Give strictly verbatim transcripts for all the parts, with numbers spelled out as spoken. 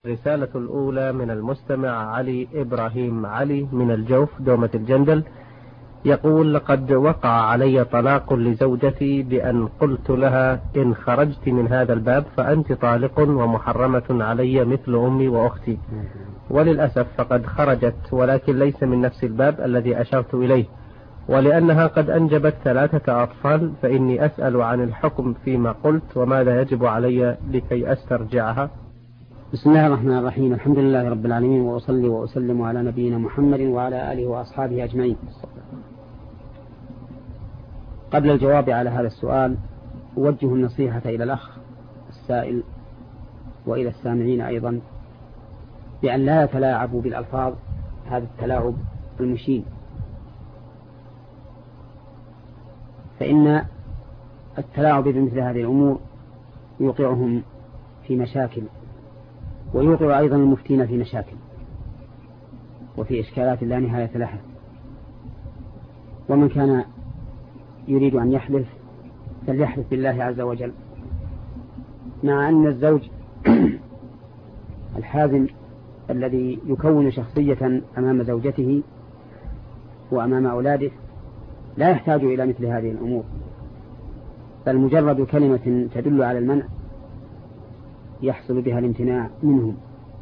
الرسالة الأولى من المستمع علي إبراهيم علي من الجوف دومة الجندل، يقول: لقد وقع علي طلاق لزوجتي بأن قلت لها إن خرجت من هذا الباب فأنت طالق ومحرمة علي مثل أمي وأختي، وللأسف فقد خرجت ولكن ليس من نفس الباب الذي أشرت إليه، ولأنها قد أنجبت ثلاثة أطفال، فإني أسأل عن الحكم فيما قلت وماذا يجب علي لكي أسترجعها. بسم الله الرحمن الرحيم. الحمد لله رب العالمين، وأصلي وأسلم على نبينا محمد وعلى آله وأصحابه أجمعين. قبل الجواب على هذا السؤال أوجه النصيحة إلى الأخ السائل وإلى السامعين أيضا بأن لا يتلاعبوا بالألفاظ هذا التلاعب المشين، فإن التلاعب بمثل هذه الأمور يوقعهم في مشاكل، ويوقع أيضا المفتين في مشاكل وفي إشكالات لا نهاية لها. ومن كان يريد أن يحلف فليحلف بالله عز وجل، مع أن الزوج الحازم الذي يكون شخصية أمام زوجته وأمام أولاده لا يحتاج إلى مثل هذه الأمور، بل مجرد كلمة تدل على المنع يحصل بها الامتناع منهم.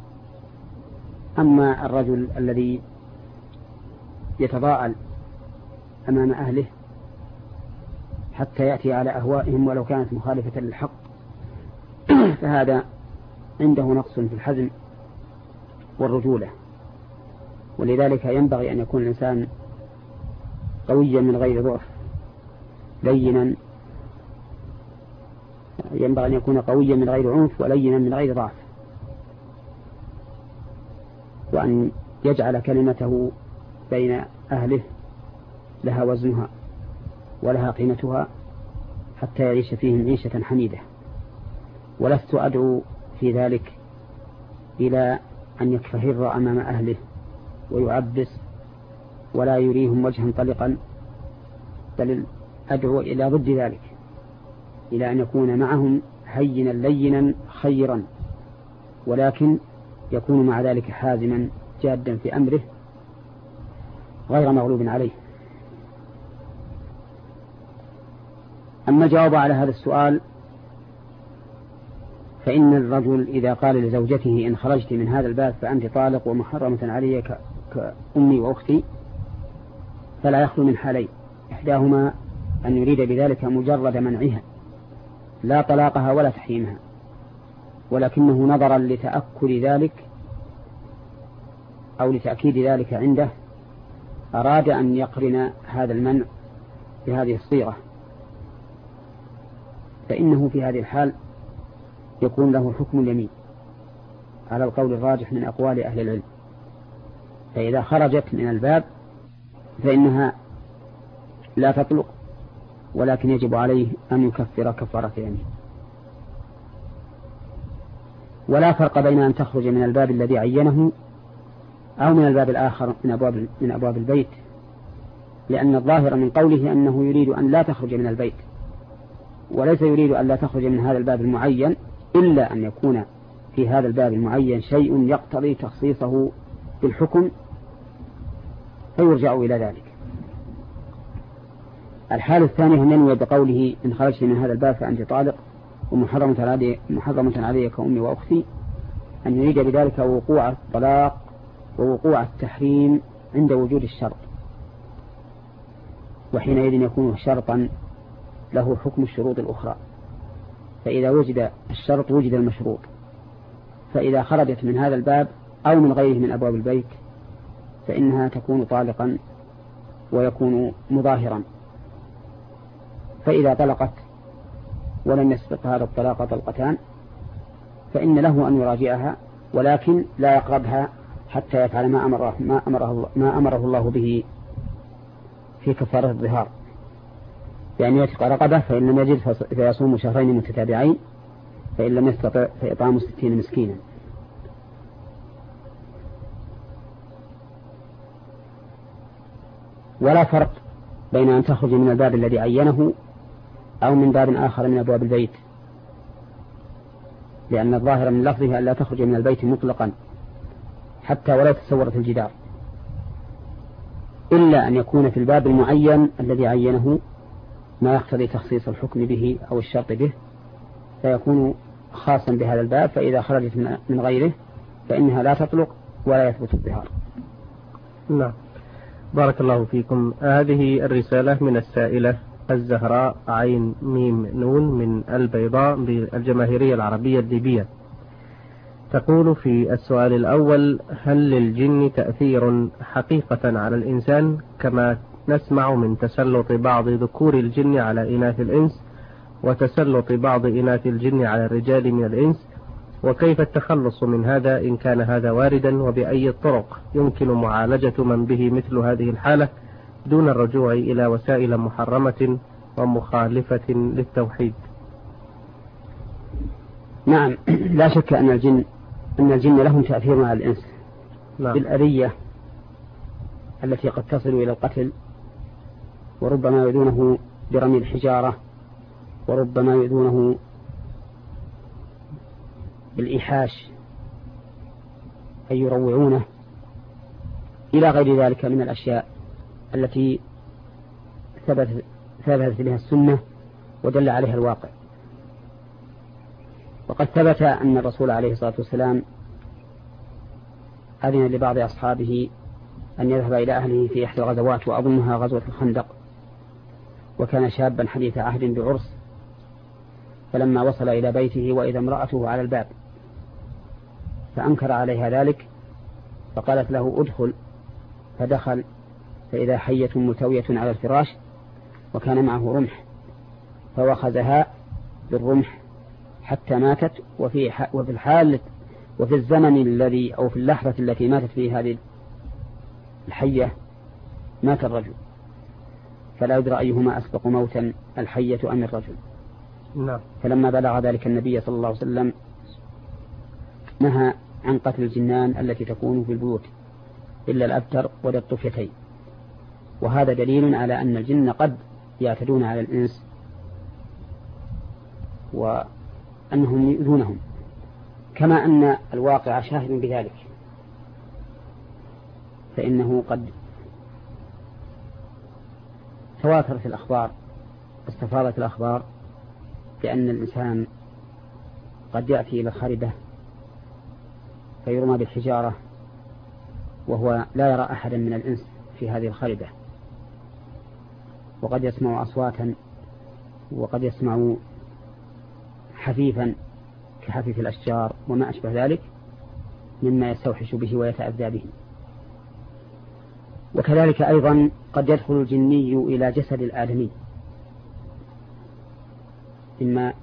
أما الرجل الذي يتضاءل أمام أهله حتى يأتي على أهوائهم ولو كانت مخالفة للحق فهذا عنده نقص في الحزم والرجولة، ولذلك ينبغي أن يكون الإنسان قويا من غير ضعف، لينا، ينبغي أن يكون قويا من غير عنف ولينا من غير ضعف، وأن يجعل كلمته بين أهله لها وزنها ولها قيمتها حتى يعيش فيهم عيشة حميدة. ولست أدعو في ذلك إلى أن يكفهر أمام أهله ويعبس ولا يريهم وجها طلقا، بل أدعو إلى ضد ذلك، إلى أن يكون معهم هينا لينا خيرا، ولكن يكون مع ذلك حازما جادا في أمره غير مغلوب عليه. أما الجواب على هذا السؤال فإن الرجل إذا قال لزوجته إن خرجت من هذا الباب فأنت طالق ومحرمة علي كأمي وأختي، فلا يخلو من حالين: إحداهما أن يريد بذلك مجرد منعها لا طلاقها ولا تحريمها، ولكنه نظرا لتأكد ذلك أو لتأكيد ذلك عنده أراد أن يقرن هذا المنع بهذه الصيغة، فإنه في هذه الحال يكون له حكم اليمين على القول الراجح من أقوال أهل العلم. فإذا خرجت من الباب فإنها لا تطلق، ولكن يجب عليه أن يكفر كفارة يمين. ولا فرق بين أن تخرج من الباب الذي عينه أو من الباب الآخر من أبواب, من أبواب البيت، لأن الظاهر من قوله أنه يريد أن لا تخرج من البيت، وليس يريد أن لا تخرج من هذا الباب المعين إلا أن يكون في هذا الباب المعين شيء يقتضي تخصيصه بالحكم فيرجع إلى ذلك. الحالة الثانية أن ينوي بقوله إن خرجت من هذا الباب فأنت طالق ومحرمة علي, محرمة علي كأمي وأختي، أن يريد بذلك وقوع الطلاق ووقوع التحريم عند وجود الشرط، وحينئذ يكون شرطا له حكم الشروط الأخرى، فإذا وجد الشرط وجد المشروط. فإذا خرجت من هذا الباب أو من غيره من أبواب البيت فإنها تكون طالقا ويكون مظاهرا. فإذا طلقت ولم يسبق هذا الطلاق طلقتان فإن له أن يراجعها، ولكن لا يقربها حتى يفعل ما أمره, ما أمره, ما أمره الله به في كفارة الظهار، يعني يتق رقبة فإن لم يجد فيصوم شهرين متتابعين، فإن لم يستطع فإطعام ستين مسكينا. ولا فرق بين أن تخرج من الباب الذي عينه أو من باب آخر من أبواب البيت، لأن الظاهر من لفظها أن لا تخرج من البيت مطلقا حتى ولو تسورت الجدار، إلا أن يكون في الباب المعين الذي عينه ما يقتضي تخصيص الحكم به أو الشرط به، فيكون خاصا بهذا الباب، فإذا خرجت من غيره فإنها لا تطلق ولا يثبت الظهار. نعم، بارك الله فيكم. هذه الرسالة من السائلة الزهراء عين ميم نون من البيضاء بالجماهيرية العربية الليبية، تقول في السؤال الأول: هل للجن تأثير حقيقة على الإنسان كما نسمع من تسلط بعض ذكور الجن على إناث الإنس وتسلط بعض إناث الجن على الرجال من الإنس؟ وكيف التخلص من هذا إن كان هذا واردا؟ وبأي الطرق يمكن معالجة من به مثل هذه الحالة دون الرجوع إلى وسائل محرمة ومخالفة للتوحيد؟ نعم، لا شك أن الجن أن الجن لهم تأثير على الإنس. نعم. بالأذية التي قد تصل إلى القتل، وربما يؤذونه برمي الحجارة، وربما يؤذونه بالإيحاش أي يروعونه، إلى غير ذلك من الأشياء التي ثبتت ثبتت بها السنة ودل عليها الواقع. وقد ثبت أن الرسول عليه الصلاة والسلام أذن لبعض أصحابه أن يذهب إلى أهله في إحدى الغزوات، وأظنها غزوة الخندق، وكان شابا حديث عهد بعرس، فلما وصل إلى بيته وإذا امرأته على الباب فأنكر عليها ذلك، فقالت له: ادخل. فدخل فإذا حية ملتوية على الفراش، وكان معه رمح، فوخذها بالرمح حتى ماتت. وفي وفي الحال وفي الزمن الذي أو في اللحظة التي ماتت فيه هذه الحية مات الرجل، فلا يدرى أيهما أسبق موتا، الحية أم الرجل. نعم. فلما بلغ ذلك النبي صلى الله عليه وسلم نهى عن قتل الجنان التي تكون في البيوت إلا الأبتر وللطفيتين، وهذا دليل على أن الجن قد يعتدون على الإنس وأنهم يؤذونهم، كما أن الواقع شاهد بذلك، فإنه قد تواترت الأخبار استفاضت الأخبار بأن الإنسان قد يأتي إلى الخربة فيرمى بالحجارة وهو لا يرى أحدا من الإنس في هذه الخربة، وقد يسمع أصواتا، وقد يسمع حفيفا كحفيف الأشجار وما أشبه ذلك مما يستوحش به ويتأذى به. وكذلك أيضا قد يدخل الجني إلى جسد الآدمي، إما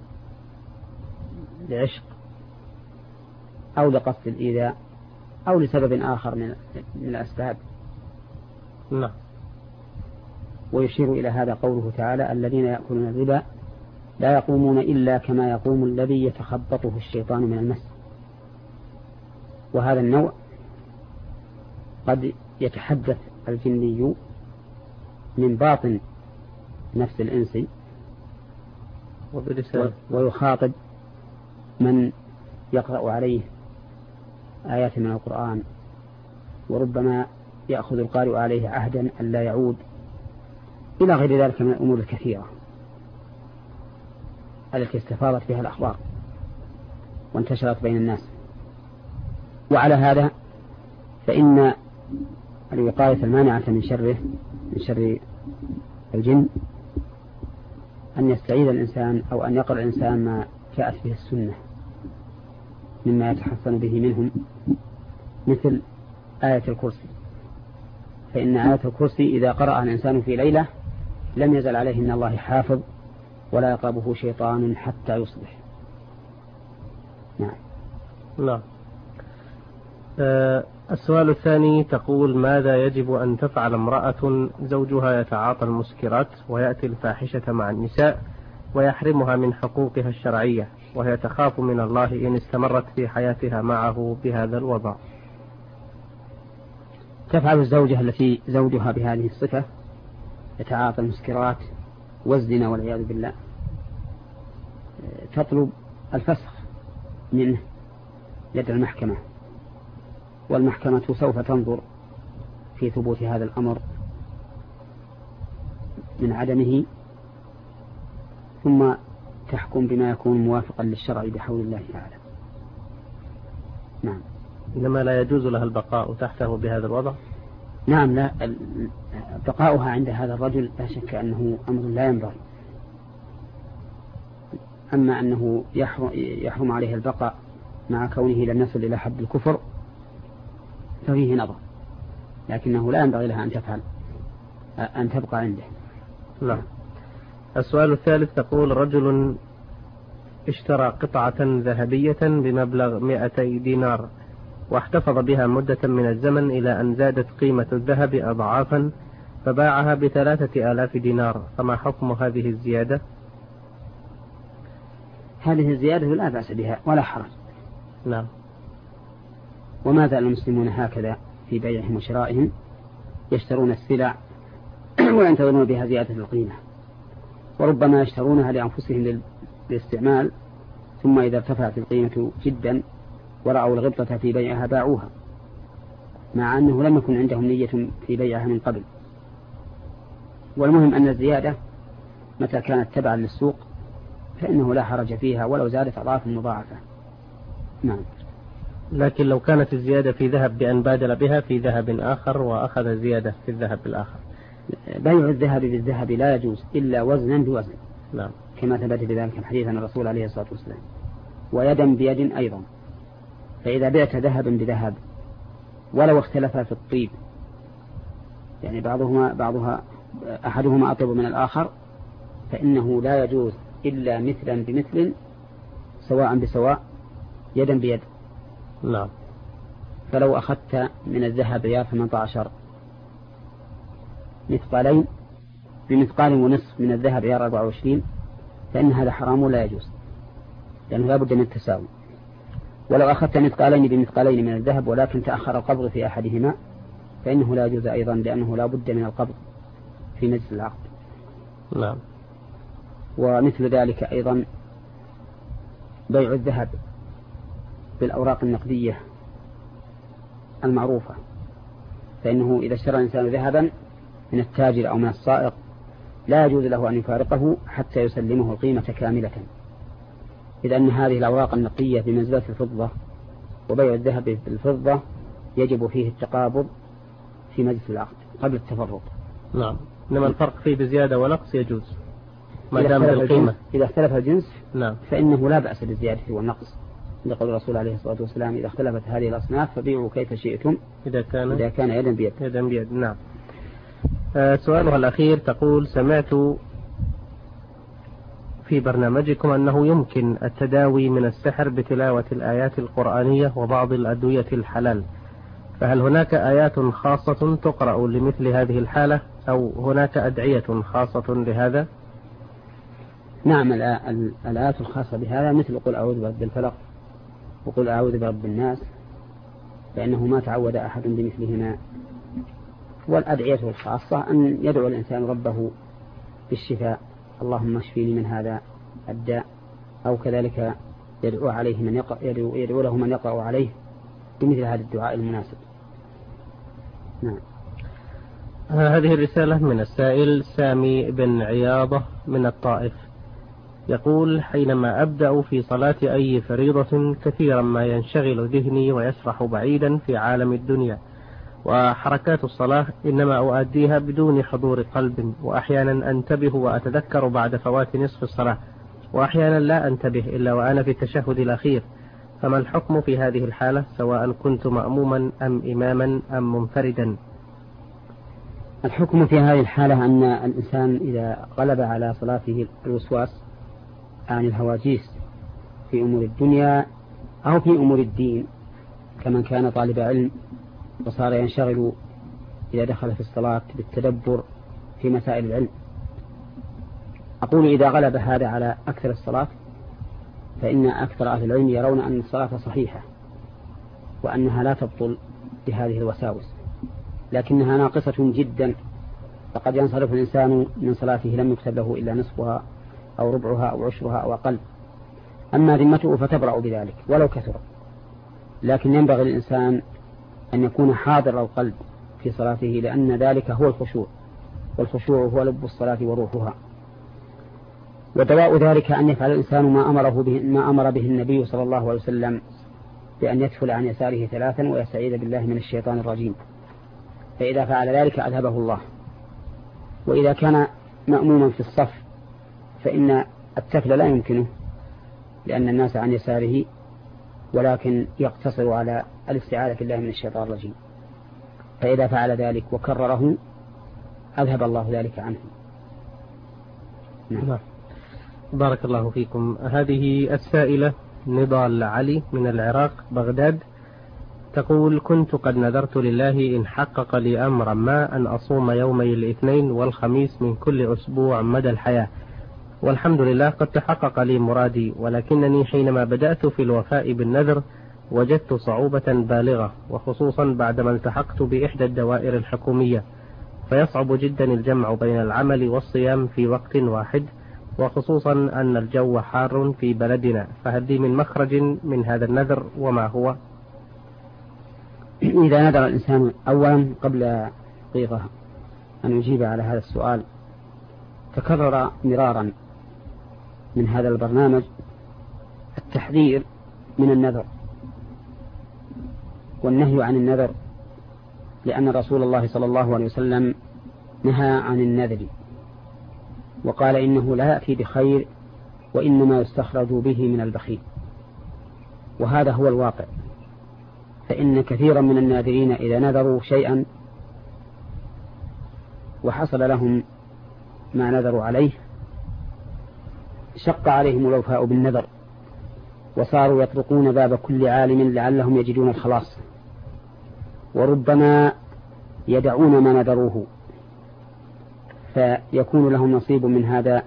لعشق أو لقصد الإيذاء أو لسبب آخر من الأسباب. نعم. ويشير إلى هذا قوله تعالى: الذين يأكلون الربا لا يقومون إلا كما يقوم الذي يتخبطه الشيطان من المس. وهذا النوع قد يتحدث الجني من باطن نفس الإنس ويخاطب من يقرأ عليه آيات من القرآن، وربما يأخذ القارئ عليه عهدا أن لا يعود، إلى غير ذلك من الأمور الكثيرة التي استفاضت بها الأخبار وانتشرت بين الناس. وعلى هذا فإن الوقاية المانعة من شره من شر الجن أن يستعيذ الإنسان أو أن يقرأ الإنسان ما جاءت به السنة مما يتحصن به منهم، مثل آية الكرسي، فإن آية الكرسي إذا قرأ الإنسان في ليلة لم يزل عليه من الله حافظ ولا يقربه شيطان حتى يصبح. نعم. نعم. أه السؤال الثاني تقول: ماذا يجب أن تفعل امرأة زوجها يتعاطى المسكرات ويأتي الفاحشة مع النساء ويحرمها من حقوقها الشرعية، وهي تخاف من الله إن استمرت في حياتها معه بهذا الوضع؟ تفعل الزوجة التي زوجها بهذه الصفة يتعاطى المسكرات والزنا والعياذ بالله تطلب الفسخ منه يد المحكمة، والمحكمة سوف تنظر في ثبوت هذا الأمر من عدمه، ثم تحكم بما يكون موافقا للشرع بحول الله تعالى. نعم. إنما لا يجوز لها البقاء تحته بهذا الوضع؟ نعم، لا، بقاؤها عند هذا الرجل لا شك أنه أمر لا ينبغي. أما أنه يحرم عليه البقاء مع كونه لم يصل إلى حد الكفر ففيه نظر، لكنه لا ينبغي لها أن تفعل أن تبقى عنده. نعم. السؤال الثالث تقول: رجل اشترى قطعة ذهبية بمبلغ مئتي دينار واحتفظ بها مدة من الزمن إلى أن زادت قيمة الذهب أضعافا فباعها بثلاثة آلاف دينار، فما حكم هذه الزيادة؟ هذه الزيادة لا بأس بها ولا حرج. نعم. وما زال المسلمون هكذا في بيعهم وشرائهم، يشترون السلع وينتظرون بها زيادة القيمة، وربما يشترونها لأنفسهم للاستعمال، ثم إذا ارتفعت القيمة جدا ورأوا الغبطة في بيعها باعوها، مع أنه لم يكن عندهم نية في بيعها من قبل. والمهم أن الزيادة متى كانت تبعا للسوق فإنه لا حرج فيها ولو زادت أضعاف مضاعفة. نعم. لكن لو كانت الزيادة في ذهب بأن بادل بها في ذهب آخر وأخذ زيادة في الذهب الآخر، بيع الذهب بالذهب لا يجوز إلا وزنا بوزن. نعم. كما ثبت بذلك الحديث عن الرسول عليه الصلاة والسلام. ويدا بيد أيضا، فإذا بعت ذهبا بذهب ولو اختلفا في الطيب، يعني بعضهما بعضها أحدهما أطيب من الآخر، فإنه لا يجوز إلا مثلا بمثل سواء بسواء يدا بيد. نعم. فلو أخذت من الذهب ريال ثمانية عشر مثقالين بمثقال ونصف من الذهب ريال أربعة وعشرين فإن هذا حرام ولا يجوز، لأنه لا بد من التساوي. ولو أخذت مثقالين بمثقالين من الذهب ولكن تأخر القبض في أحدهما فإنه لا يجوز أيضا، لأنه لا بد من القبض في مجلس العقد. نعم. ومثل ذلك أيضا بيع الذهب بالأوراق النقدية المعروفة، فإنه إذا اشترى الإنسان ذهبا من التاجر أو من السائق لا يجوز له أن يفارقه حتى يسلمه القيمة كاملة، إذ أن هذه الأوراق النقدية بمنزلة الفضة، وبيع الذهب بالفضة يجب فيه التقابض في مجلس العقد قبل التفرق. نعم. إنما الفرق فيه بزيادة ونقص يجوز ما دام القيمة. إذا اختلف الجنس نعم. فإنه لا بأس بالزيادة والنقص، لقول الرسول عليه الصلاة والسلام: إذا اختلفت هذه الأصناف فبيعوا كيف شئتم إذا كان إذا كان يدا بيد. يدا بيد. نعم. آه سؤالها الأخير تقول: سمعت في برنامجكم أنه يمكن التداوي من السحر بتلاوة الآيات القرآنية وبعض الأدوية الحلال، فهل هناك آيات خاصة تقرأ لمثل هذه الحالة أو هناك أدعية خاصة لهذا؟ نعم، الآيات الخاصة بهذا مثل قل أعوذ برب الفلق وقل أعوذ برب الناس، فإنه ما تعود أحد بمثلهما. والأدعية الخاصة أن يدعو الإنسان ربه بالشفاء: اللهم اشفيني من هذا الداء، أو كذلك يدعو عليه من يقرأ يدعو, يدعو له من يقرأ عليه بمثل هذا الدعاء المناسب. نعم. هذه الرسالة من السائل سامي بن عياضة من الطائف، يقول: حينما أبدأ في صلاة أي فريضة كثيرا ما ينشغل ذهني ويسرح بعيدا في عالم الدنيا، وحركات الصلاة إنما أؤديها بدون حضور قلب، وأحيانا أنتبه وأتذكر بعد فوات نصف الصلاة، وأحيانا لا أنتبه إلا وأنا في التشهد الأخير، فما الحكم في هذه الحالة سواء كنت مأموما أم إماما أم منفردا؟ الحكم في هذه الحالة أن الإنسان إذا غلب على صلاته الوسواس عن الهواجيس في أمور الدنيا أو في أمور الدين، كمن كان طالب علم وصار ينشغل إذا دخل في الصلاة بالتدبر في مسائل العلم، أقول إذا غلب هذا على أكثر الصلاة فإن أكثر أهل العلم يرون أن الصلاة صحيحة وأنها لا تبطل بهذه الوساوس، لكنها ناقصة جدا، فقد ينصرف الإنسان من صلاته لم يكتب له إلا نصفها أو ربعها أو عشرها أو أقل، أما ذمته فتبرأ بذلك ولو كثر. لكن ينبغي للإنسان أن يكون حاضر القلب في صلاته، لأن ذلك هو الخشوع، والخشوع هو لب الصلاة وروحها. ودواء ذلك أن يفعل الإنسان ما أمره به ما أمر به النبي صلى الله عليه وسلم، بأن يدخل عن يساره ثلاثا ويستعيذ بالله من الشيطان الرجيم، فإذا فعل ذلك أذهبه الله. وإذا كان مأموما في الصف فإن التفل لا يمكنه لأن الناس عن يساره، ولكن يقتصر على الاستعاذة بالله من الشيطان الرجيم، فإذا فعل ذلك وكرره أذهب الله ذلك عنه. نعم. بارك الله فيكم. هذه السائلة نضال علي من العراق بغداد تقول: كنت قد نذرت لله إن حقق لي أمرا ما أن أصوم يومي الاثنين والخميس من كل أسبوع مدى الحياة، والحمد لله قد تحقق لي مرادي، ولكنني حينما بدأت في الوفاء بالنذر وجدت صعوبة بالغة، وخصوصا بعدما التحقت بإحدى الدوائر الحكومية، فيصعب جدا الجمع بين العمل والصيام في وقت واحد، وخصوصا أن الجو حار في بلدنا، فهل لي من مخرج من هذا النذر وما هو؟ إذا نذر الإنسان أولا قبل دقيقة أن يجيب على هذا السؤال، تكرر مرارا من هذا البرنامج التحذير من النذر والنهي عن النذر، لأن رسول الله صلى الله عليه وسلم نهى عن النذر وقال إنه لا يأتي بخير وإنما يستخرج به من البخيل، وهذا هو الواقع. فإن كثيرا من الناذرين إذا نذروا شيئا وحصل لهم ما نذروا عليه شق عليهم الوفاء بالنذر، وصاروا يطرقون باب كل عالم لعلهم يجدون الخلاص، وربما يدعون ما نذروه، فيكون لهم نصيب من هذا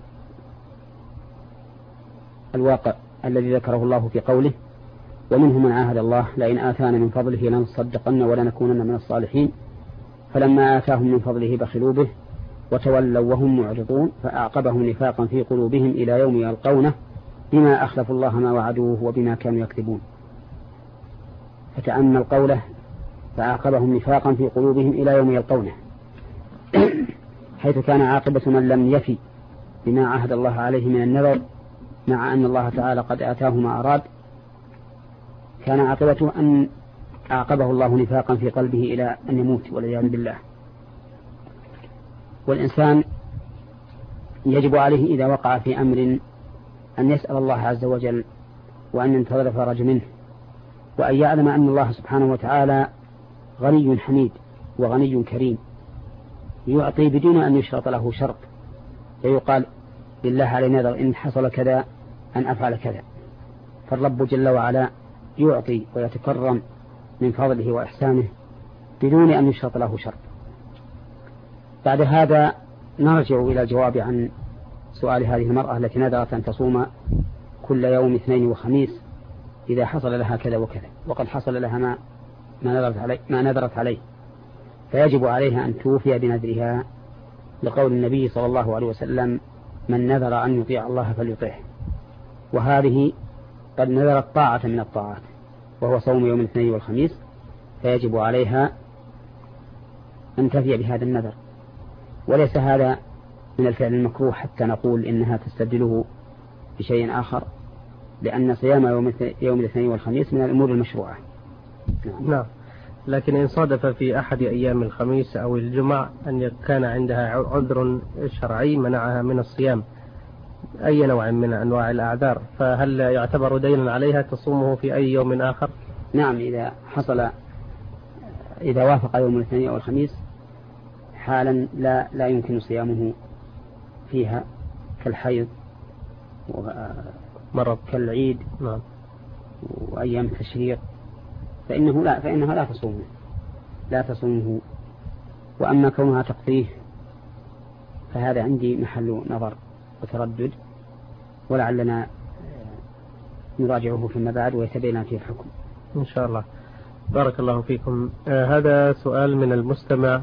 الواقع الذي ذكره الله في قوله: ومنهم من عاهد الله لئن آتانا من فضله لنصدقن ولنكونن من الصالحين، فلما آتاهم من فضله بخلوا به وتولوا وهم معرضون، فأعقبهم نفاقا في قلوبهم إلى يوم يلقونه بما أخلفوا الله ما وعدوه وبما كانوا يكذبون. فتأمل قوله: فأعقبهم نفاقا في قلوبهم إلى يوم يلقونه، حيث كان عاقبة من لم يفي بما عهد الله عليه من النذر، مع أن الله تعالى قد آتاه ما أراد، كان عاقبته أن أعقبه الله نفاقا في قلبه إلى أن يموت والعياذ بالله. والإنسان يجب عليه إذا وقع في أمر أن يسأل الله عز وجل وأن ينتظر فرج منه، وأن يعلم أن الله سبحانه وتعالى غني حميد وغني كريم، يعطي بدون أن يشرط له شرط، فيقال لله على نذر إن حصل كذا أن أفعل كذا، فالرب جل وعلا يعطي ويتكرم من فضله وإحسانه بدون أن يشرط له شرط. بعد هذا نرجع إلى الجواب عن سؤال هذه المرأة التي نذرت أن تصوم كل يوم اثنين وخميس إذا حصل لها كذا وكذا، وقد حصل لها ما ما نذرت عليه, ما نذرت عليه فيجب عليها أن توفي بنذرها، لقول النبي صلى الله عليه وسلم: من نذر أن يطيع الله فليطيعه. وهذه قد نذرت طاعة من الطاعات وهو صوم يوم الاثنين والخميس، فيجب عليها أن تفي بهذا النذر، وليس هذا من الفعل المكروه حتى نقول إنها تستبدله بشيء آخر، لأن صيام يوم الاثنين والخميس من الأمور المشروعة. نعم. نعم. لكن إن صادف في أحد أيام الخميس أو الجمعة أن كان عندها عذر شرعي منعها من الصيام، أي نوع من أنواع الأعذار، فهل يعتبر دينا عليها تصومه في أي يوم آخر؟ نعم، إذا حصل إذا وافق يوم الاثنين أو الخميس حالا لا لا يمكن صيامه فيها، كالحيض ومرض كالعيد نعم وأيام التشريق، فإنه لا فإنها لا تصومه لا تصومه وأما كونها تقضيه فهذا عندي محل نظر وتردد، ولعلنا نراجعه فيما بعد ويتبين فيه الحكم إن شاء الله. بارك الله فيكم. آه هذا سؤال من المستمع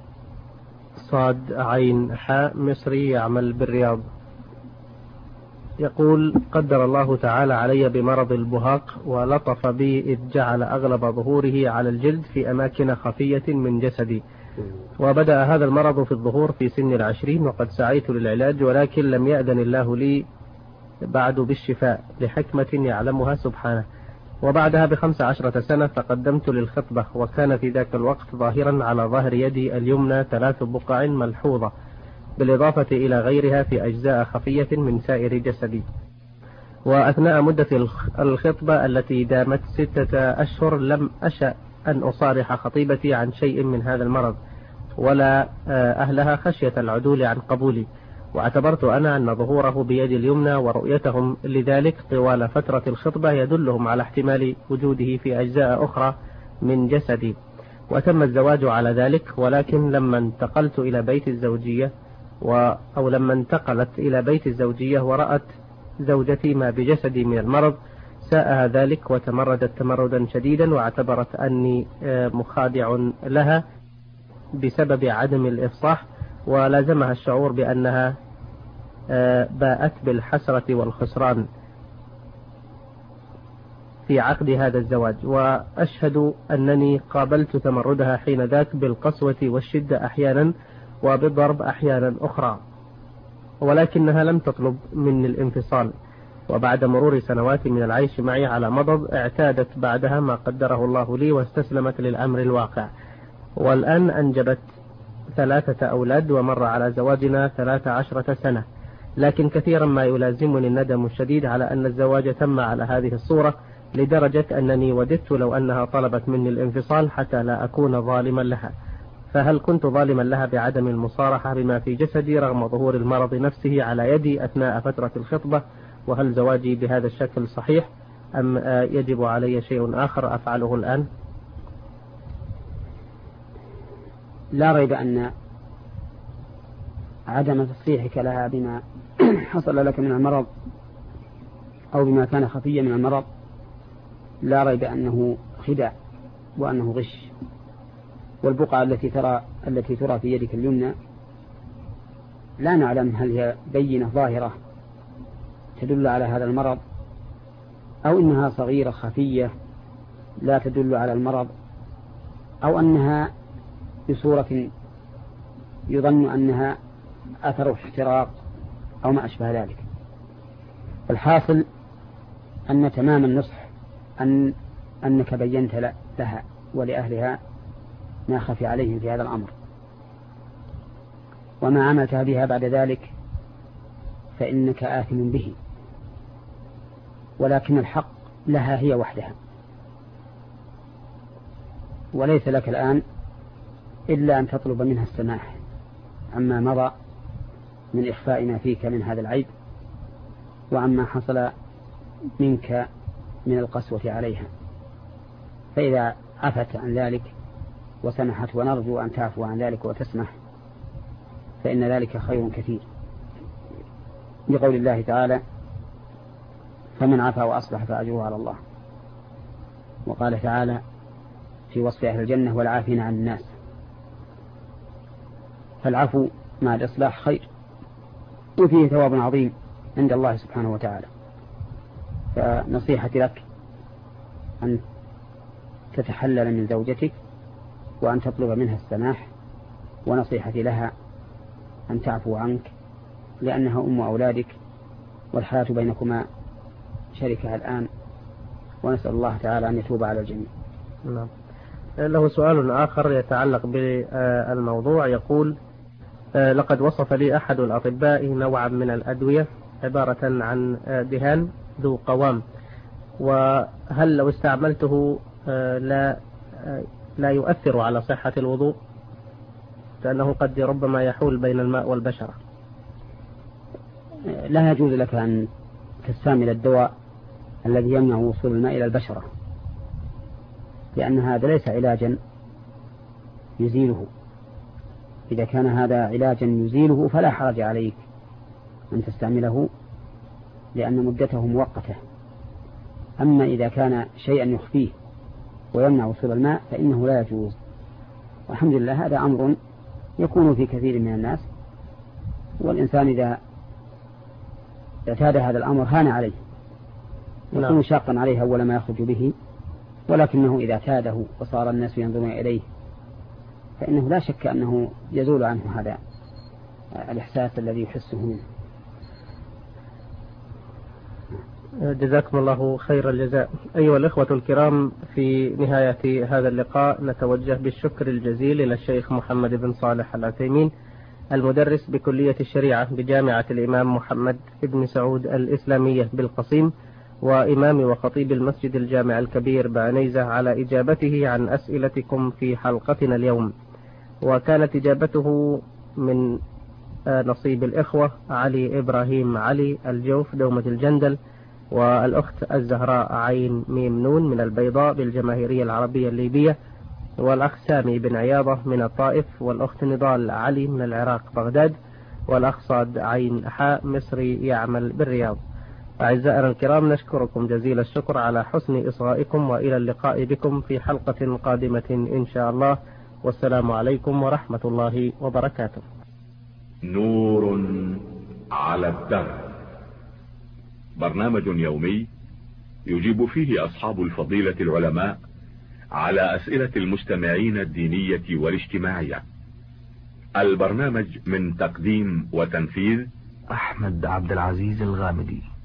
صاد عين حاء مصري يعمل بالرياض، يقول: قدر الله تعالى علي بمرض البهاق ولطف بي إذ جعل أغلب ظهوره على الجلد في أماكن خفية من جسدي، وبدأ هذا المرض في الظهور في سن العشرين، وقد سعيت للعلاج ولكن لم يأذن الله لي بعد بالشفاء لحكمة يعلمها سبحانه. وبعدها بخمس عشرة سنة تقدمت للخطبة، وكان في ذاك الوقت ظاهرا على ظهر يدي اليمنى ثلاث بقع ملحوظة بالإضافة إلى غيرها في أجزاء خفية من سائر جسدي. وأثناء مدة الخطبة التي دامت ستة أشهر لم أشأ أن أصارح خطيبتي عن شيء من هذا المرض ولا أهلها خشية العدول عن قبولي، واعتبرت أنا أن ظهوره بيد اليمنى ورؤيتهم لذلك طوال فترة الخطبة يدلهم على احتمال وجوده في أجزاء أخرى من جسدي، وتم الزواج على ذلك. ولكن لما انتقلت إلى بيت الزوجية و أو لما انتقلت إلى بيت الزوجية ورأت زوجتي ما بجسدي من المرض ساءها ذلك وتمردت تمردا شديدا، واعتبرت أني مخادع لها بسبب عدم الإفصاح، ولازمها الشعور بأنها باءت بالحسرة والخسران في عقد هذا الزواج. وأشهد أنني قابلت تمردها حين ذاك بالقسوة والشدة أحيانا وبالضرب أحيانا أخرى، ولكنها لم تطلب مني الانفصال. وبعد مرور سنوات من العيش معي على مضض اعتادت بعدها ما قدره الله لي واستسلمت للأمر الواقع، والآن أنجبت ثلاثة أولاد ومر على زواجنا ثلاث عشرة سنة. لكن كثيرا ما يلازمني الندم الشديد على أن الزواج تم على هذه الصورة، لدرجة أنني وددت لو أنها طلبت مني الانفصال حتى لا أكون ظالما لها. فهل كنت ظالما لها بعدم المصارحة بما في جسدي رغم ظهور المرض نفسه على يدي أثناء فترة الخطبة؟ وهل زواجي بهذا الشكل صحيح أم يجب علي شيء آخر أفعله الآن؟ لا ريب أن عدم تصريحك لها بما حصل لك من المرض أو بما كان خفيا من المرض لا ريب أنه خداع وأنه غش. والبقعة التي ترى التي ترى في يدك اليمنى لا نعلم هل هي بينة ظاهرة تدل على هذا المرض أو إنها صغيرة خفية لا تدل على المرض، أو أنها بصورة يظن أنها أثر احتراق أو ما أشبه ذلك. الحاصل أن تمام النصح أن أنك بينت لها ولأهلها ما خفي عليهم في هذا الأمر، وما عملت بها بعد ذلك فإنك آثم به، ولكن الحق لها هي وحدها، وليس لك الآن إلا أن تطلب منها السماح عما مضى من إخفاء ما فيك من هذا العيب وعما حصل منك من القسوة عليها. فإذا عفت عن ذلك وسمحت، ونرجو أن تعفو عن ذلك وتسمح، فإن ذلك خير كثير، لقول الله تعالى: فمن عفا وأصلح فأجره على الله. وقال تعالى في وصف أهل الجنة: والعافين عن الناس. فالعفو مع الإصلاح خير وفيه ثواب عظيم عند الله سبحانه وتعالى. فنصيحتي لك أن تتحلل من زوجتك وأن تطلب منها السماح، ونصيحتي لها أن تعفو عنك لأنها أم أولادك والحياة بينكما شركة الآن، ونسأل الله تعالى أن يتوب على الجميع. نعم. له سؤال آخر يتعلق بالموضوع، يقول: لقد وصف لي أحد الأطباء نوعا من الأدوية عبارة عن دهان ذو قوام، وهل لو استعملته لا لا يؤثر على صحة الوضوء لأنه قد ربما يحول بين الماء والبشرة؟ لا يجوز لك أن تستعمل الدواء الذي يمنع وصول الماء إلى البشرة، لأن هذا ليس علاجا يزيله. إذا كان هذا علاجا يزيله فلا حرج عليك أن تستعمله لأن مدته مؤقتة. أما إذا كان شيئا يخفيه ويمنع وصول الماء فإنه لا يجوز. والحمد لله هذا أمر يكون في كثير من الناس، والإنسان إذا اعتاد هذا الأمر هان عليه، يكون شاقا عليه أول ما يخرج به، ولكنه إذا اعتاده وصار الناس ينظرون إليه فإنه لا شك أنه يزول عنه هذا الإحساس الذي يحسه منه. جزاكم الله خير الجزاء. أيها الإخوة الكرام، في نهاية هذا اللقاء نتوجه بالشكر الجزيل إلى الشيخ محمد بن صالح العثيمين المدرس بكلية الشريعة بجامعة الإمام محمد بن سعود الإسلامية بالقصيم، وإمام وخطيب المسجد الجامع الكبير بعنيزة، على إجابته عن أسئلتكم في حلقتنا اليوم. وكانت إجابته من نصيب الإخوة علي إبراهيم علي الجوف دومة الجندل، والأخت الزهراء عين ميم نون من البيضاء بالجماهيرية العربية الليبية، والأخ سامي بن عياضة من الطائف، والأخت نضال علي من العراق بغداد، والأخ صاد عين حاء مصري يعمل بالرياض. أعزائنا الكرام، نشكركم جزيل الشكر على حسن إصغائكم، وإلى اللقاء بكم في حلقة قادمة إن شاء الله، والسلام عليكم ورحمة الله وبركاته. نور على الدرب، برنامج يومي يجيب فيه أصحاب الفضيلة العلماء على أسئلة المستمعين الدينية والاجتماعية. البرنامج من تقديم وتنفيذ أحمد عبد العزيز الغامدي.